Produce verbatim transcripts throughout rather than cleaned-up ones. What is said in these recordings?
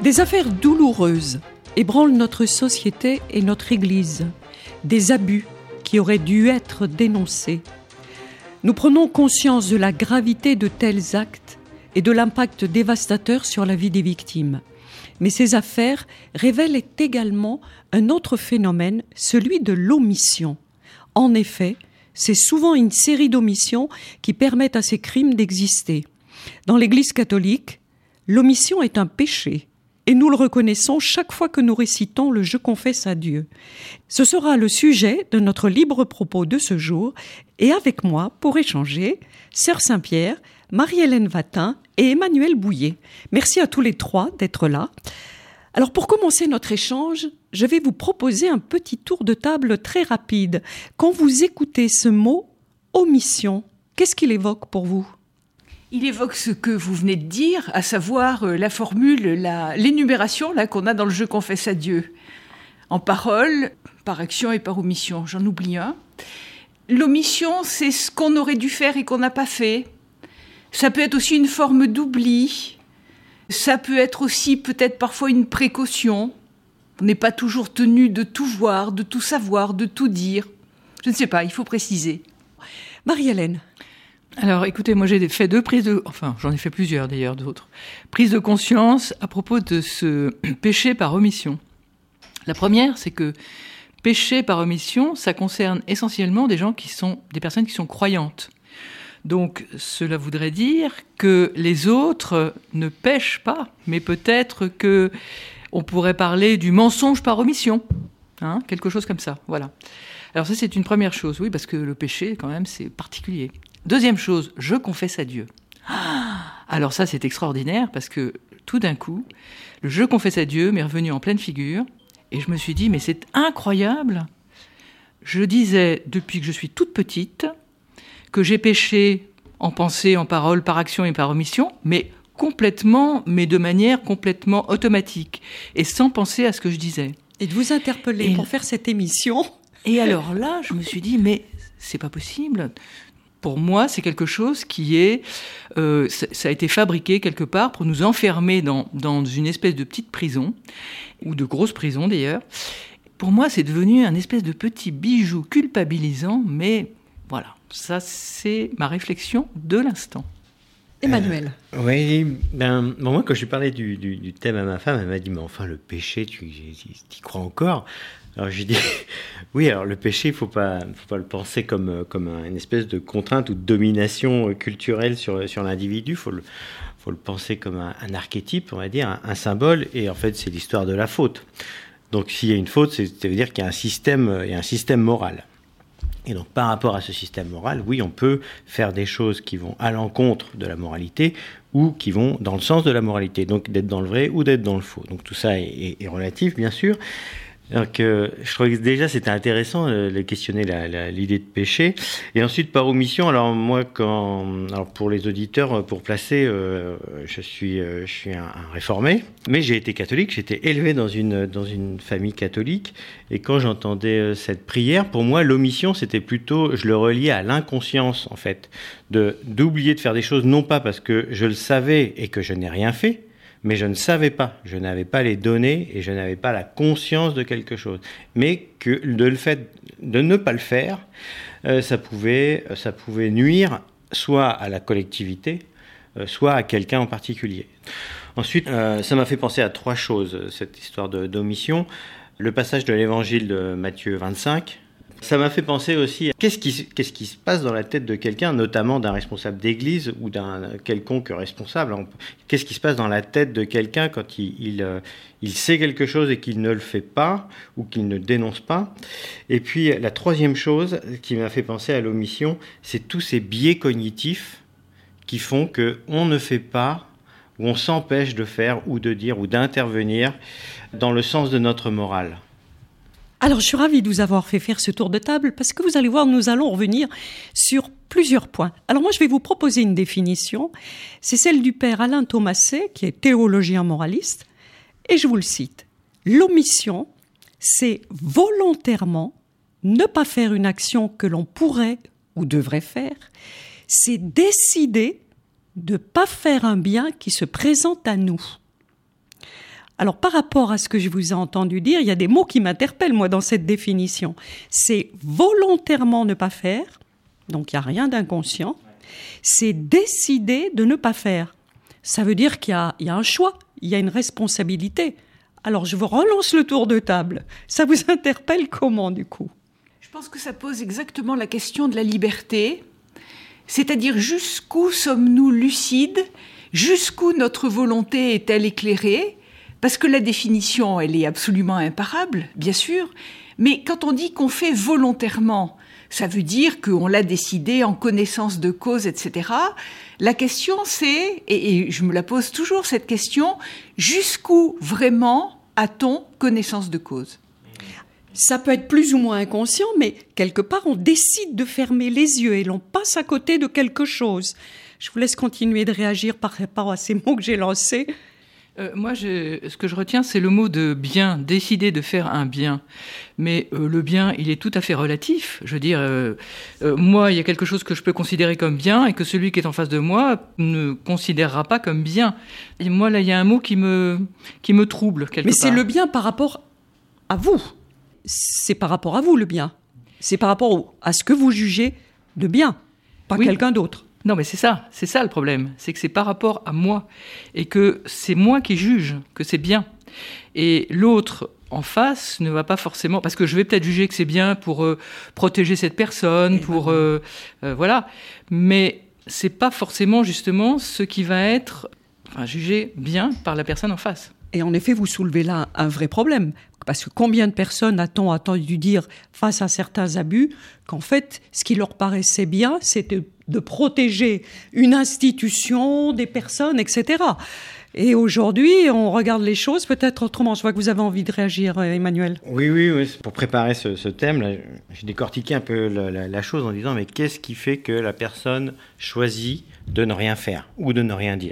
Des affaires douloureuses ébranlent notre société et notre Église. Des abus qui auraient dû être dénoncés. Nous prenons conscience de la gravité de tels actes et de l'impact dévastateur sur la vie des victimes. Mais ces affaires révèlent également un autre phénomène, celui de l'omission. En effet, c'est souvent une série d'omissions qui permettent à ces crimes d'exister. Dans l'Église catholique, l'omission est un péché. Et nous le reconnaissons chaque fois que nous récitons le « Je confesse à Dieu ». Ce sera le sujet de notre libre propos de ce jour. Et avec moi, pour échanger, Sœur Saint-Pierre, Marie-Hélène Vatin et Emmanuel Bouillet. Merci à tous les trois d'être là. Alors pour commencer notre échange, je vais vous proposer un petit tour de table très rapide. Quand vous écoutez ce mot « omission », qu'est-ce qu'il évoque pour vous ? Il évoque ce que vous venez de dire, à savoir euh, la formule, la, l'énumération là, qu'on a dans le « Je confesse à Dieu ». En parole, par action et par omission. J'en oublie un. L'omission, c'est ce qu'on aurait dû faire et qu'on n'a pas fait. Ça peut être aussi une forme d'oubli. Ça peut être aussi peut-être parfois une précaution. On n'est pas toujours tenu de tout voir, de tout savoir, de tout dire. Je ne sais pas, il faut préciser. Marie-Hélène. Alors, écoutez, moi j'ai fait deux prises de... Enfin, j'en ai fait plusieurs d'ailleurs, d'autres. Prises de conscience à propos de ce péché par omission. La première, c'est que péché par omission, ça concerne essentiellement des gens qui sont... des personnes qui sont croyantes. Donc, cela voudrait dire que les autres ne pêchent pas, mais peut-être que on pourrait parler du mensonge par omission. Hein, quelque chose comme ça, voilà. Alors ça, c'est une première chose, oui, parce que le péché, quand même, c'est particulier. Deuxième chose, je confesse à Dieu. Alors ça, c'est extraordinaire parce que tout d'un coup, le je confesse à Dieu m'est revenu en pleine figure et je me suis dit, mais c'est incroyable. Je disais depuis que je suis toute petite que j'ai péché en pensée, en parole, par action et par omission, mais complètement, mais de manière complètement automatique et sans penser à ce que je disais. Et de vous interpeller et pour faire cette émission. Et alors là, je me suis dit, mais c'est pas possible. Pour moi, c'est quelque chose qui est... Euh, ça, ça a été fabriqué quelque part pour nous enfermer dans, dans une espèce de petite prison, ou de grosse prison d'ailleurs. Pour moi, c'est devenu un espèce de petit bijou culpabilisant, mais voilà, ça c'est ma réflexion de l'instant. Emmanuel. Euh, oui, ben, bon, moi quand je parlais du, du, du thème à ma femme, elle m'a dit, mais enfin le péché, tu y crois encore ? Alors j'ai dit, oui, alors le péché, il ne faut pas, faut pas le penser comme, comme une espèce de contrainte ou de domination culturelle sur, sur l'individu, il faut le, faut le penser comme un, un archétype, on va dire, un, un symbole, et en fait c'est l'histoire de la faute. Donc s'il y a une faute, c'est, ça veut dire qu'il y a un système, il y a un système moral. Et donc par rapport à ce système moral, oui, on peut faire des choses qui vont à l'encontre de la moralité ou qui vont dans le sens de la moralité, donc d'être dans le vrai ou d'être dans le faux. Donc tout ça est, est, est relatif, bien sûr. Donc, euh, je trouvais que déjà c'était intéressant euh, de questionner la, la, l'idée de péché. Et ensuite par omission, alors moi, quand, alors pour les auditeurs, pour placer, euh, je suis, euh, je suis un, un réformé, mais j'ai été catholique, j'ai été élevé dans une dans une famille catholique. Et quand j'entendais euh, cette prière, pour moi, l'omission, c'était plutôt, je le reliais à l'inconscience en fait, de d'oublier de faire des choses, non pas parce que je le savais et que je n'ai rien fait. Mais je ne savais pas, je n'avais pas les données et je n'avais pas la conscience de quelque chose. Mais que de le fait de ne pas le faire, euh, ça pouvait, ça pouvait nuire soit à la collectivité, euh, soit à quelqu'un en particulier. Ensuite, euh, ça m'a fait penser à trois choses, cette histoire de, d'omission. Le passage de l'évangile de Matthieu vingt-cinq. Ça m'a fait penser aussi à qu'est-ce qui, qu'est-ce qui se passe dans la tête de quelqu'un, notamment d'un responsable d'église ou d'un quelconque responsable. Qu'est-ce qui se passe dans la tête de quelqu'un quand il, il, il sait quelque chose et qu'il ne le fait pas ou qu'il ne dénonce pas. Et puis la troisième chose qui m'a fait penser à l'omission, c'est tous ces biais cognitifs qui font qu'on ne fait pas ou on s'empêche de faire ou de dire ou d'intervenir dans le sens de notre morale. Alors, je suis ravie de vous avoir fait faire ce tour de table parce que vous allez voir, nous allons revenir sur plusieurs points. Alors moi, je vais vous proposer une définition. C'est celle du père Alain Thomasset, qui est théologien moraliste. Et je vous le cite. L'omission, c'est volontairement ne pas faire une action que l'on pourrait ou devrait faire. C'est décider de ne pas faire un bien qui se présente à nous. Alors, par rapport à ce que je vous ai entendu dire, il y a des mots qui m'interpellent, moi, dans cette définition. C'est volontairement ne pas faire, donc il n'y a rien d'inconscient. C'est décider de ne pas faire. Ça veut dire qu'il y a, il y a un choix, il y a une responsabilité. Alors, je vous relance le tour de table. Ça vous interpelle comment, du coup ? Je pense que ça pose exactement la question de la liberté, c'est-à-dire jusqu'où sommes-nous lucides, jusqu'où notre volonté est-elle éclairée, parce que la définition, elle est absolument imparable, bien sûr, mais quand on dit qu'on fait volontairement, ça veut dire qu'on l'a décidé en connaissance de cause, et cetera. La question, c'est, et, et je me la pose toujours, cette question, jusqu'où vraiment a-t-on connaissance de cause ? Ça peut être plus ou moins inconscient, mais quelque part, on décide de fermer les yeux et l'on passe à côté de quelque chose. Je vous laisse continuer de réagir par rapport à ces mots que j'ai lancés. Euh, moi, je, ce que je retiens, c'est le mot de bien, décider de faire un bien. Mais euh, le bien, il est tout à fait relatif. Je veux dire, euh, euh, moi, il y a quelque chose que je peux considérer comme bien et que celui qui est en face de moi ne considérera pas comme bien. Et moi, là, il y a un mot qui me, qui me trouble quelque Mais part. c'est le bien par rapport à vous. C'est par rapport à vous, le bien. C'est par rapport au, à ce que vous jugez de bien, pas Oui. quelqu'un d'autre. Non, mais c'est ça, c'est ça le problème. C'est que c'est par rapport à moi et que c'est moi qui juge que c'est bien. Et l'autre en face ne va pas forcément... Parce que je vais peut-être juger que c'est bien pour euh, protéger cette personne, et pour... Euh, euh, voilà. Mais c'est pas forcément, justement, ce qui va être enfin, jugé bien par la personne en face. Et en effet, vous soulevez là un vrai problème. Parce que combien de personnes a-t-on entendu dire face à certains abus qu'en fait, ce qui leur paraissait bien, c'était de protéger une institution, des personnes, et cetera. Et aujourd'hui, on regarde les choses peut-être autrement. Je vois que vous avez envie de réagir, Emmanuel. Oui, oui, oui. Pour préparer ce, ce thème, là, j'ai décortiqué un peu la, la, la chose en disant mais qu'est-ce qui fait que la personne choisit de ne rien faire ou de ne rien dire ?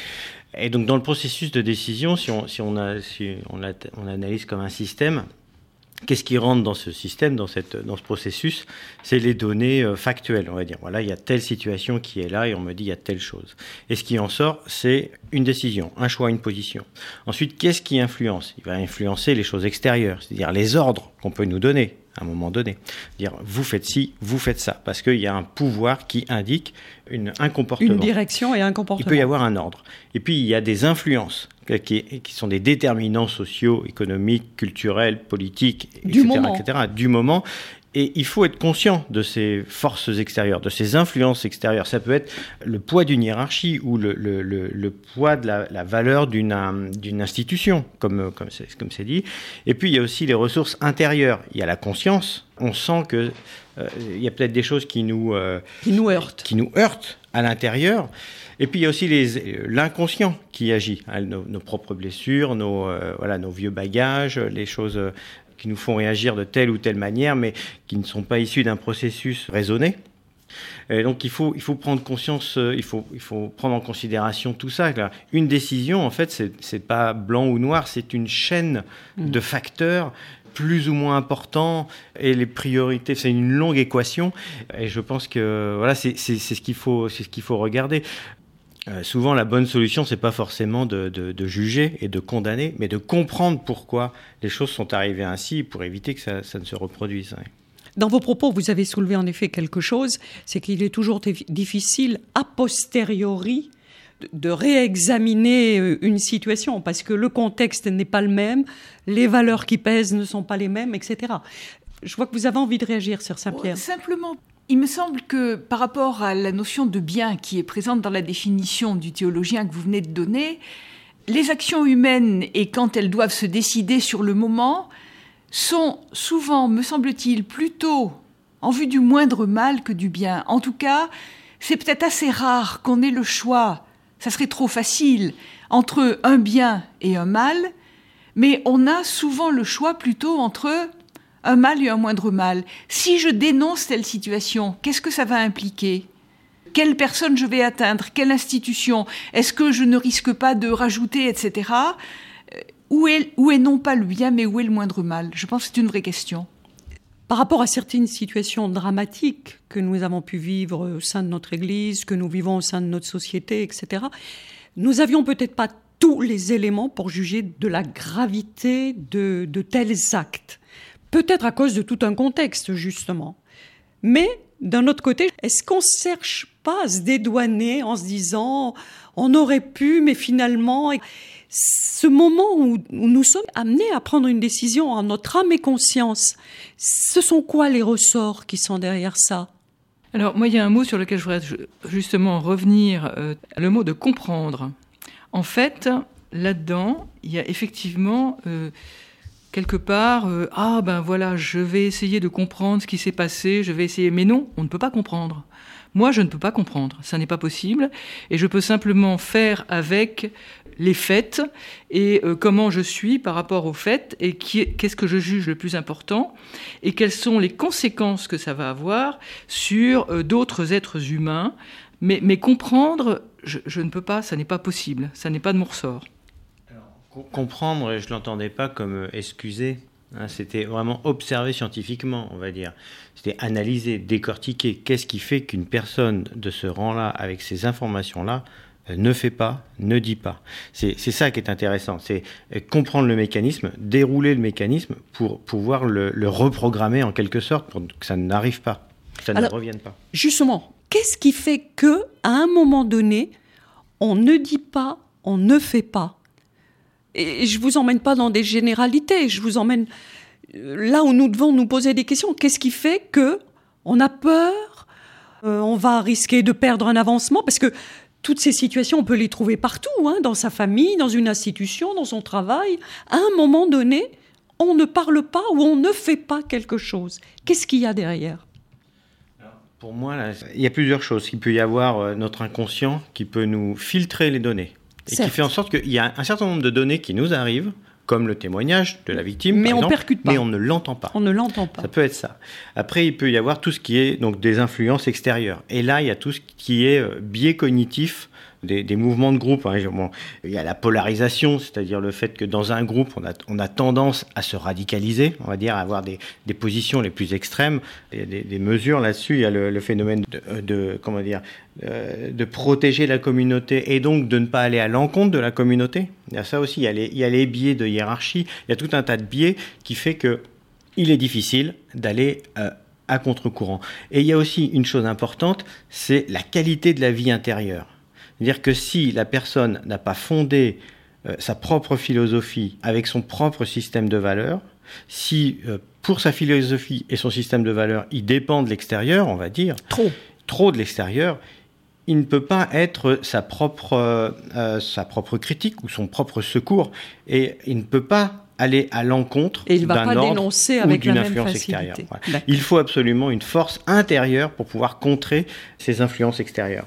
Et donc dans le processus de décision, si on, si on, a, si on, la, on analyse comme un système, qu'est-ce qui rentre dans ce système, dans, cette, dans ce processus ? C'est les données euh, factuelles, on va dire. Voilà, il y a telle situation qui est là et on me dit il y a telle chose. Et ce qui en sort, c'est une décision, un choix, une position. Ensuite, qu'est-ce qui influence ? Il va influencer les choses extérieures, c'est-à-dire les ordres qu'on peut nous donner à un moment donné. Dire vous faites ci, vous faites ça, parce qu'il y a un pouvoir qui indique une, un comportement. Une direction et un comportement. Il peut y avoir un ordre. Et puis il y a des influences qui, qui sont des déterminants sociaux, économiques, culturels, politiques, du et cetera, moment. et cetera, du moment. Et il faut être conscient de ces forces extérieures, de ces influences extérieures. Ça peut être le poids d'une hiérarchie ou le, le, le, le poids de la, la valeur d'une, d'une institution, comme, comme, c'est, comme c'est dit. Et puis, il y a aussi les ressources intérieures. Il y a la conscience. On sent que euh, il y a peut-être des choses qui nous, euh, qui nous heurtent. Qui nous heurtent à l'intérieur. Et puis, il y a aussi les, l'inconscient qui agit. Hein, nos, nos propres blessures, nos, euh, voilà, nos vieux bagages, les choses... Euh, qui nous font réagir de telle ou telle manière, mais qui ne sont pas issus d'un processus raisonné. Et donc il faut, il faut prendre conscience, il faut, il faut prendre en considération tout ça. Une décision, en fait, c'est, c'est pas blanc ou noir, c'est une chaîne mmh. de facteurs plus ou moins importants, et les priorités, c'est une longue équation. Et je pense que voilà, c'est, c'est, c'est ce qu'il faut, c'est ce qu'il faut regarder. Euh, souvent, la bonne solution, c'est pas forcément de, de, de juger et de condamner, mais de comprendre pourquoi les choses sont arrivées ainsi pour éviter que ça, ça ne se reproduise. Ouais. Dans vos propos, vous avez soulevé en effet quelque chose, c'est qu'il est toujours difficile, a posteriori, de, de réexaminer une situation, parce que le contexte n'est pas le même, les valeurs qui pèsent ne sont pas les mêmes, et cetera. Je vois que vous avez envie de réagir, Sœur Saint-Pierre. Simplement... Il me semble que par rapport à la notion de bien qui est présente dans la définition du théologien que vous venez de donner, les actions humaines, et quand elles doivent se décider sur le moment, sont souvent, me semble-t-il, plutôt en vue du moindre mal que du bien. En tout cas, c'est peut-être assez rare qu'on ait le choix, ça serait trop facile, entre un bien et un mal, mais on a souvent le choix plutôt entre... un mal et un moindre mal. Si je dénonce telle situation, qu'est-ce que ça va impliquer ? Quelle personne je vais atteindre ? Quelle institution ? Est-ce que je ne risque pas de rajouter, et cetera. Où est, où est non pas le bien, mais où est le moindre mal ? Je pense que c'est une vraie question. Par rapport à certaines situations dramatiques que nous avons pu vivre au sein de notre Église, que nous vivons au sein de notre société, et cetera, nous avions peut-être pas tous les éléments pour juger de la gravité de, de tels actes. Peut-être à cause de tout un contexte, justement. Mais, d'un autre côté, est-ce qu'on ne cherche pas à se dédouaner en se disant « on aurait pu, mais finalement… » Ce moment où, où nous sommes amenés à prendre une décision en notre âme et conscience, ce sont quoi les ressorts qui sont derrière ça ? Alors, moi, il y a un mot sur lequel je voudrais justement revenir, euh, le mot de « comprendre ». En fait, là-dedans, il y a effectivement… Euh, quelque part, euh, ah ben voilà, je vais essayer de comprendre ce qui s'est passé, je vais essayer. Mais non, on ne peut pas comprendre. Moi, je ne peux pas comprendre, ça n'est pas possible. Et je peux simplement faire avec les faits et euh, comment je suis par rapport aux faits et qui, qu'est-ce que je juge le plus important et quelles sont les conséquences que ça va avoir sur euh, d'autres êtres humains. Mais, mais comprendre, je, je ne peux pas, ça n'est pas possible, ça n'est pas de mon ressort. Comprendre, je ne l'entendais pas comme excuser. Hein, c'était vraiment observer scientifiquement, on va dire. C'était analyser, décortiquer. Qu'est-ce qui fait qu'une personne de ce rang-là, avec ces informations-là, euh, ne fait pas, ne dit pas. C'est, c'est ça qui est intéressant. C'est euh, comprendre le mécanisme, dérouler le mécanisme pour pouvoir le, le reprogrammer en quelque sorte pour que ça n'arrive pas, que ça Alors, ne revienne pas. Justement, qu'est-ce qui fait que, à un moment donné, on ne dit pas, on ne fait pas ? Et je ne vous emmène pas dans des généralités, je vous emmène là où nous devons nous poser des questions. Qu'est-ce qui fait qu'on a peur, euh, on va risquer de perdre un avancement ? Parce que toutes ces situations, on peut les trouver partout, hein, dans sa famille, dans une institution, dans son travail. À un moment donné, on ne parle pas ou on ne fait pas quelque chose. Qu'est-ce qu'il y a derrière ? Pour moi, là, il y a plusieurs choses. Il peut y avoir euh, notre inconscient qui peut nous filtrer les données. Et Certes. Qui fait en sorte qu'il y a un certain nombre de données qui nous arrivent, comme le témoignage de la victime, mais par on exemple, percute pas. Mais on ne l'entend pas. On ne l'entend pas. Ça peut être ça. Après, il peut y avoir tout ce qui est donc des influences extérieures. Et là, il y a tout ce qui est euh, biais cognitif, des, des mouvements de groupe. Hein. Bon, il y a la polarisation, c'est-à-dire le fait que dans un groupe, on a, on a tendance à se radicaliser, on va dire, à avoir des, des positions les plus extrêmes. Il y a des, des mesures là-dessus. Il y a le, le phénomène de, de comment dire, euh, de protéger la communauté et donc de ne pas aller à l'encontre de la communauté. Il y a ça aussi. Il y a les, il y a les biais de hiérarchie. Il y a tout un tas de biais qui fait que il est difficile d'aller euh, à contre-courant. Et il y a aussi une chose importante, c'est la qualité de la vie intérieure. C'est-à-dire que si la personne n'a pas fondé euh, sa propre philosophie avec son propre système de valeurs, si euh, pour sa philosophie et son système de valeurs, il dépend de l'extérieur, on va dire, trop, trop de l'extérieur, il ne peut pas être sa propre, euh, sa propre critique ou son propre secours, et il ne peut pas aller à l'encontre et il va d'un pas ordre dénoncer ou avec d'une la même influence facilité. extérieure. Ouais. Il faut absolument une force intérieure pour pouvoir contrer ces influences extérieures.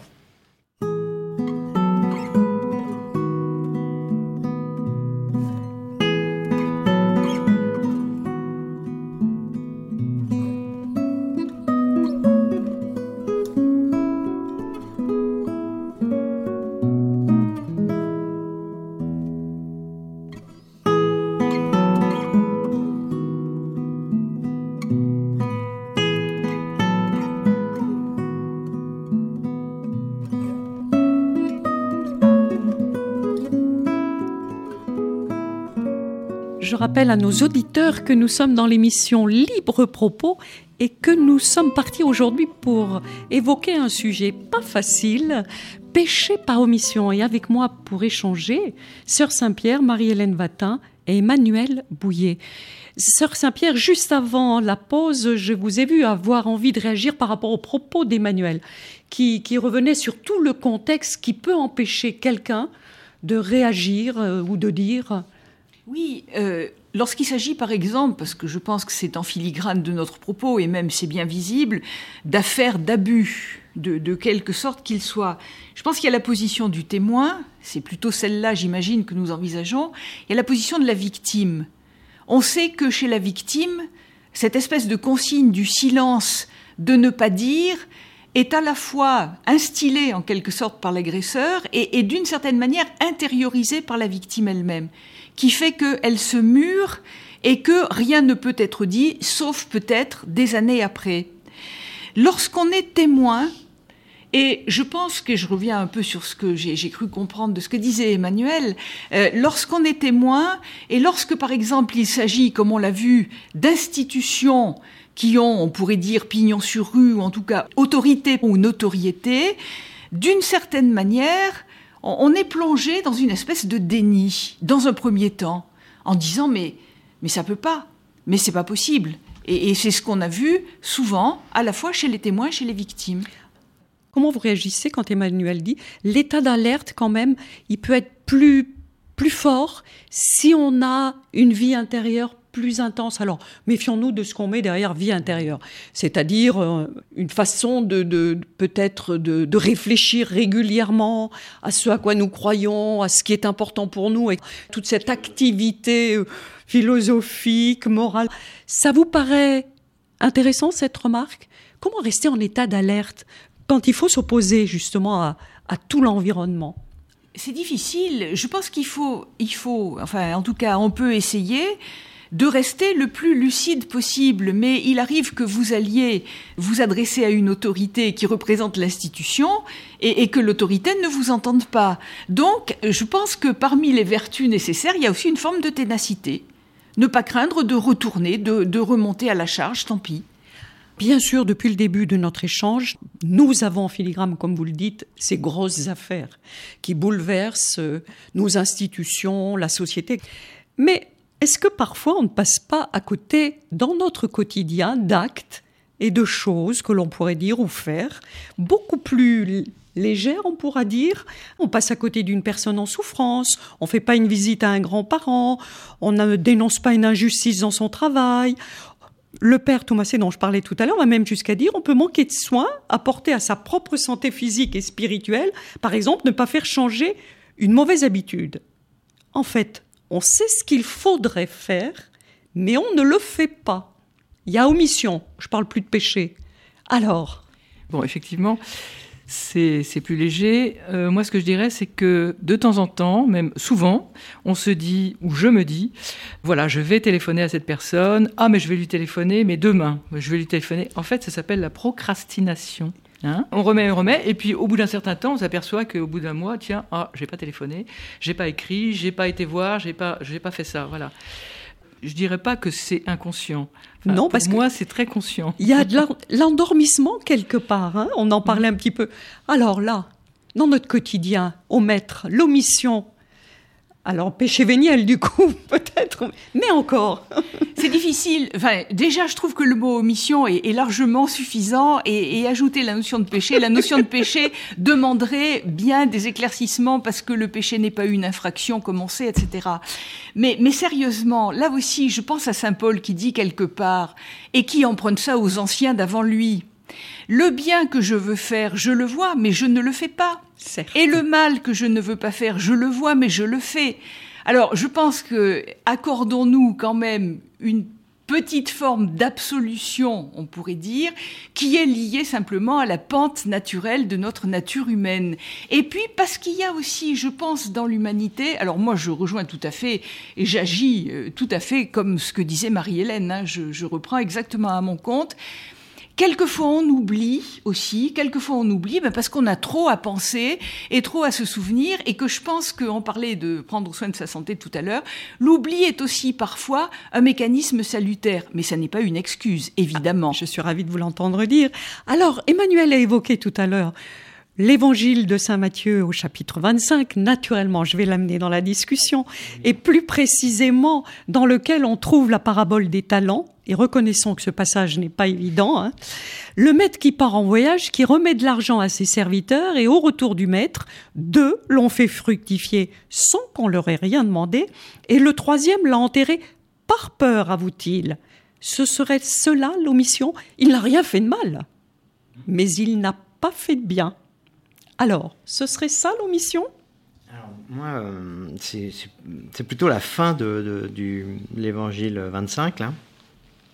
Je rappelle à nos auditeurs que nous sommes dans l'émission Libre Propos et que nous sommes partis aujourd'hui pour évoquer un sujet pas facile, péché par omission. Et avec moi pour échanger, Sœur Saint-Pierre, Marie-Hélène Watin et Emmanuel Bouillet. Sœur Saint-Pierre, juste avant la pause, je vous ai vu avoir envie de réagir par rapport aux propos d'Emmanuel, qui, qui revenait sur tout le contexte qui peut empêcher quelqu'un de réagir euh, ou de dire... Oui, euh, lorsqu'il s'agit par exemple, parce que je pense que c'est en filigrane de notre propos, et même c'est bien visible, d'affaires d'abus, de, de quelque sorte qu'il soit. Je pense qu'il y a la position du témoin, c'est plutôt celle-là, j'imagine, que nous envisageons, il y a la position de la victime. On sait que chez la victime, cette espèce de consigne du silence, de ne pas dire, est à la fois instillée en quelque sorte par l'agresseur et, et d'une certaine manière intériorisée par la victime elle-même, qui fait qu'elle se mure et que rien ne peut être dit, sauf peut-être des années après. Lorsqu'on est témoin, Et je pense que je reviens un peu sur ce que j'ai, j'ai cru comprendre de ce que disait Emmanuel. Euh, lorsqu'on est témoin, et lorsque, par exemple, il s'agit, comme on l'a vu, d'institutions qui ont, on pourrait dire, pignon sur rue, ou en tout cas autorité ou notoriété, d'une certaine manière, on, on est plongé dans une espèce de déni, dans un premier temps, en disant « mais, mais ça peut pas, mais c'est pas possible ». Et, et c'est ce qu'on a vu souvent, à la fois chez les témoins et chez les victimes. Comment vous réagissez quand Emmanuel dit l'état d'alerte, quand même, il peut être plus, plus fort si on a une vie intérieure plus intense. Alors, méfions-nous de ce qu'on met derrière vie intérieure. C'est-à-dire euh, une façon de, de peut-être de, de réfléchir régulièrement à ce à quoi nous croyons, à ce qui est important pour nous, et toute cette activité euh, philosophique, morale. Ça vous paraît intéressant, cette remarque ? Comment rester en état d'alerte quand il faut s'opposer justement à, à tout l'environnement? C'est difficile. Je pense qu'il faut, il faut, enfin, en tout cas, on peut essayer de rester le plus lucide possible. Mais il arrive que vous alliez vous adresser à une autorité qui représente l'institution et, et que l'autorité ne vous entende pas. Donc, je pense que parmi les vertus nécessaires, il y a aussi une forme de ténacité. Ne pas craindre de retourner, de, de remonter à la charge, tant pis. Bien sûr, depuis le début de notre échange, nous avons en filigrane, comme vous le dites, ces grosses affaires qui bouleversent nos institutions, la société. Mais est-ce que parfois on ne passe pas à côté, dans notre quotidien, d'actes et de choses que l'on pourrait dire ou faire beaucoup plus légères, on pourra dire? On passe à côté d'une personne en souffrance, on ne fait pas une visite à un grand-parent, on ne dénonce pas une injustice dans son travail. Le père Thomasset, dont je parlais tout à l'heure, va même jusqu'à dire on peut manquer de soins apportés à sa propre santé physique et spirituelle. Par exemple, ne pas faire changer une mauvaise habitude. En fait, on sait ce qu'il faudrait faire, mais on ne le fait pas. Il y a omission. Je ne parle plus de péché. Alors ? Bon, effectivement, c'est, c'est plus léger. Euh, moi, ce que je dirais, c'est que de temps en temps, même souvent, on se dit, ou je me dis, voilà, je vais téléphoner à cette personne. Ah, mais je vais lui téléphoner, mais demain, je vais lui téléphoner. En fait, ça s'appelle la procrastination. Hein, on remet, on remet, et puis au bout d'un certain temps, on s'aperçoit qu'au bout d'un mois, tiens, ah, j'ai pas téléphoné, j'ai pas écrit, j'ai pas été voir, j'ai pas, j'ai pas fait ça, voilà. Je dirais pas que c'est inconscient. Enfin, non, pour parce moi, que c'est très conscient. Il y a de l'endormissement quelque part. Hein, on en parlait un petit peu. Alors là, dans notre quotidien, omettre, l'omission. Alors, péché véniel, du coup, peut-être, mais encore. C'est difficile. Enfin, déjà, je trouve que le mot omission est, est largement suffisant et, et ajouter la notion de péché. La notion de péché demanderait bien des éclaircissements parce que le péché n'est pas une infraction, comme on sait, et cetera. Mais, mais sérieusement, là aussi, je pense à saint Paul qui dit quelque part, et qui emprunte ça aux anciens d'avant lui, « Le bien que je veux faire, je le vois, mais je ne le fais pas. Certes. Et le mal que je ne veux pas faire, je le vois, mais je le fais. » Alors, je pense que accordons-nous quand même une petite forme d'absolution, on pourrait dire, qui est liée simplement à la pente naturelle de notre nature humaine. Et puis, parce qu'il y a aussi, je pense, dans l'humanité, alors moi je rejoins tout à fait, et j'agis tout à fait comme ce que disait Marie-Hélène, hein, je, je reprends exactement à mon compte. Quelquefois on oublie aussi, quelquefois on oublie ben parce qu'on a trop à penser et trop à se souvenir, et que je pense qu'on parlait de prendre soin de sa santé tout à l'heure, l'oubli est aussi parfois un mécanisme salutaire, mais ça n'est pas une excuse, évidemment. Ah, je suis ravie de vous l'entendre dire. Alors, Emmanuel a évoqué tout à l'heure l'évangile de saint Matthieu au chapitre vingt-cinq, naturellement, je vais l'amener dans la discussion, et plus précisément dans lequel on trouve la parabole des talents, et reconnaissons que ce passage n'est pas évident, hein. Le maître qui part en voyage, qui remet de l'argent à ses serviteurs, et au retour du maître, deux l'ont fait fructifier sans qu'on leur ait rien demandé, et le troisième l'a enterré par peur, avoue-t-il. Ce serait cela l'omission? Il n'a rien fait de mal, mais il n'a pas fait de bien. Alors, ce serait ça l'omission ? Alors, moi, euh, c'est, c'est, c'est plutôt la fin de, de, du, de l'évangile vingt-cinq, là.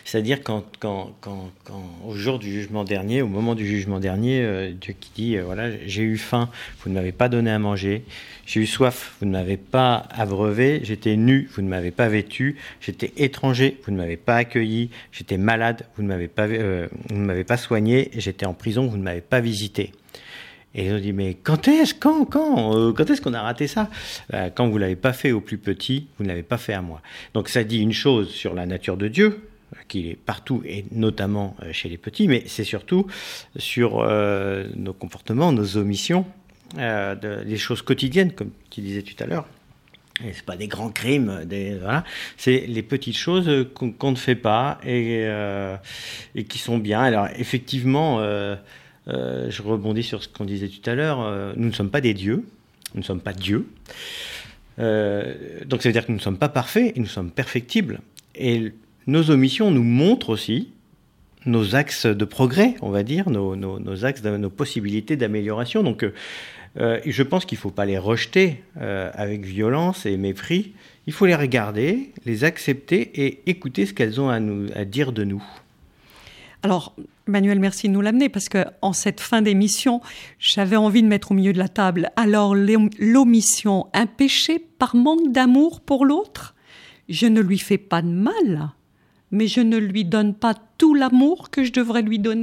C'est-à-dire quand, quand, quand, quand au jour du jugement dernier, au moment du jugement dernier, euh, Dieu qui dit, euh, voilà, j'ai eu faim, vous ne m'avez pas donné à manger, j'ai eu soif, vous ne m'avez pas abreuvé, j'étais nu, vous ne m'avez pas vêtu, j'étais étranger, vous ne m'avez pas accueilli, j'étais malade, vous ne m'avez pas, euh, vous ne m'avez pas soigné, j'étais en prison, vous ne m'avez pas visité. Et ils ont dit, mais quand est-ce, quand, quand, euh, quand est-ce qu'on a raté ça ? euh, Quand vous ne l'avez pas fait au plus petit, vous ne l'avez pas fait à moi. Donc ça dit une chose sur la nature de Dieu, qu'il est partout, et notamment chez les petits, mais c'est surtout sur euh, nos comportements, nos omissions, euh, de, les choses quotidiennes, comme tu disais tout à l'heure. Et c'est pas des grands crimes, des, voilà. C'est les petites choses qu'on, qu'on ne fait pas et, euh, et qui sont bien. Alors effectivement... Euh, Euh, je rebondis sur ce qu'on disait tout à l'heure, euh, nous ne sommes pas des dieux, nous ne sommes pas Dieu, euh, donc ça veut dire que nous ne sommes pas parfaits et nous sommes perfectibles. Et nos omissions nous montrent aussi nos axes de progrès, on va dire, nos, nos, nos axes, de, nos possibilités d'amélioration. Donc euh, je pense qu'il ne faut pas les rejeter euh, avec violence et mépris, il faut les regarder, les accepter et écouter ce qu'elles ont à, nous, à dire de nous. Alors, Manuel, merci de nous l'amener, parce qu'en cette fin d'émission, j'avais envie de mettre au milieu de la table, alors l'omission, un péché par manque d'amour pour l'autre ? Je ne lui fais pas de mal, mais je ne lui donne pas tout l'amour que je devrais lui donner ?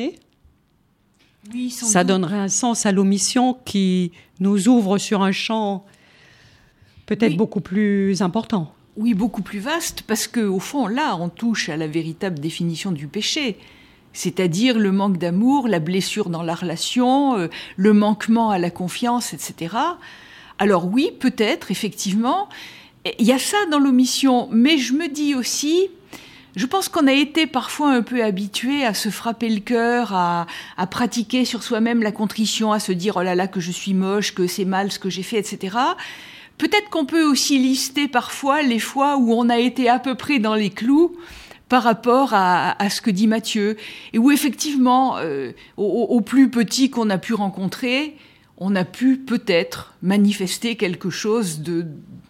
Oui, sans Ça doute. donnerait un sens à l'omission qui nous ouvre sur un champ peut-être Oui. beaucoup plus important. Oui, beaucoup plus vaste, parce qu'au fond, là, on touche à la véritable définition du péché. C'est-à-dire le manque d'amour, la blessure dans la relation, euh, le manquement à la confiance, et cetera. Alors oui, peut-être, effectivement, il y a ça dans l'omission, mais je me dis aussi, je pense qu'on a été parfois un peu habitué à se frapper le cœur, à, à pratiquer sur soi-même la contrition, à se dire « oh là là, que je suis moche, que c'est mal ce que j'ai fait, et cetera » Peut-être qu'on peut aussi lister parfois les fois où on a été à peu près dans les clous par rapport à, à ce que dit Matthieu, et où effectivement, euh, au, au plus petit qu'on a pu rencontrer, on a pu peut-être manifester quelque chose de,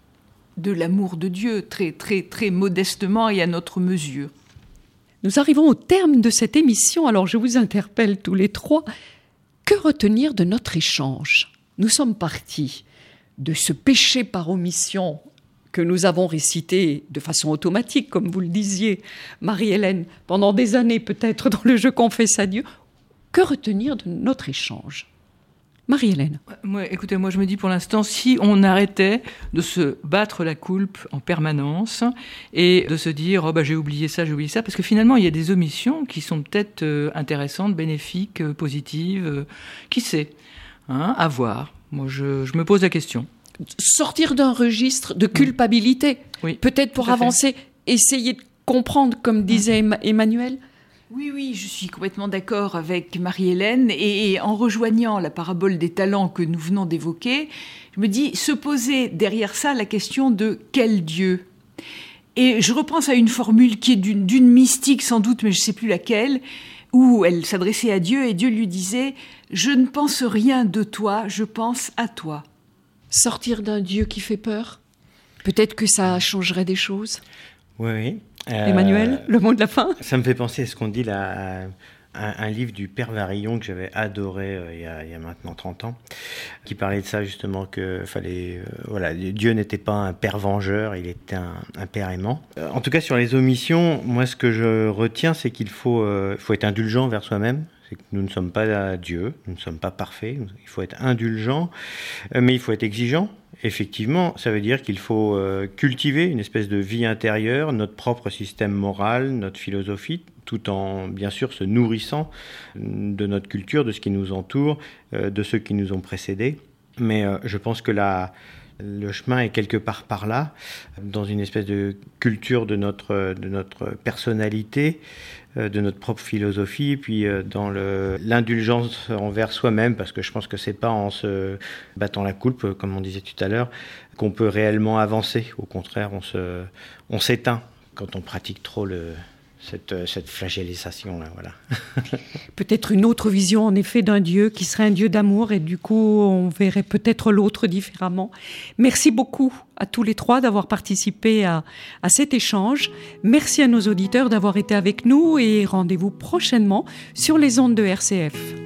de l'amour de Dieu, très, très, très modestement et à notre mesure. Nous arrivons au terme de cette émission, alors je vous interpelle tous les trois. Que retenir de notre échange ? Nous sommes partis de ce péché par omission que nous avons récité de façon automatique, comme vous le disiez, Marie-Hélène, pendant des années peut-être dans le « Je confesse à Dieu ». Que retenir de notre échange ? Marie-Hélène. Moi, écoutez, moi je me dis pour l'instant, si on arrêtait de se battre la coulpe en permanence et de se dire oh, bah, j'ai oublié ça, j'ai oublié ça, parce que finalement il y a des omissions qui sont peut-être euh, intéressantes, bénéfiques, euh, positives, euh, qui sait, hein, à voir. Moi je, je me pose la question. Sortir d'un registre de culpabilité, oui, peut-être pour avancer, essayer de comprendre, comme disait mmh. Emmanuel. Oui, oui, je suis complètement d'accord avec Marie-Hélène, et, et en rejoignant la parabole des talents que nous venons d'évoquer, je me dis, se poser derrière ça la question de quel Dieu ? Et je repense à une formule qui est d'une, d'une mystique sans doute, mais je ne sais plus laquelle, où elle s'adressait à Dieu et Dieu lui disait « Je ne pense rien de toi, je pense à toi ». Sortir d'un Dieu qui fait peur ? Peut-être que ça changerait des choses ? Oui, oui. Euh, Emmanuel, le mot de la fin ? Ça me fait penser à ce qu'on dit là, à un, un livre du Père Varillon que j'avais adoré euh, il, y a, il y a maintenant trente ans, qui parlait de ça justement, que fallait, euh, voilà, Dieu n'était pas un père vengeur, il était un, un père aimant. Euh, en tout cas, sur les omissions, moi ce que je retiens, c'est qu'il faut, euh, faut être indulgent vers soi-même. C'est que nous ne sommes pas Dieu, nous ne sommes pas parfaits, il faut être indulgent, mais il faut être exigeant. Effectivement, ça veut dire qu'il faut cultiver une espèce de vie intérieure, notre propre système moral, notre philosophie, tout en, bien sûr, se nourrissant de notre culture, de ce qui nous entoure, de ceux qui nous ont précédés. Mais je pense que la... le chemin est quelque part par là, dans une espèce de culture de notre, de notre personnalité, de notre propre philosophie, et puis dans le, l'indulgence envers soi-même, parce que je pense que c'est pas en se battant la coulpe, comme on disait tout à l'heure, qu'on peut réellement avancer. Au contraire, on, se, on s'éteint quand on pratique trop le, cette, cette flagellisation-là, voilà. Peut-être une autre vision, en effet, d'un Dieu qui serait un Dieu d'amour, et du coup, on verrait peut-être l'autre différemment. Merci beaucoup à tous les trois d'avoir participé à, à cet échange. Merci à nos auditeurs d'avoir été avec nous, et rendez-vous prochainement sur les ondes de R C F.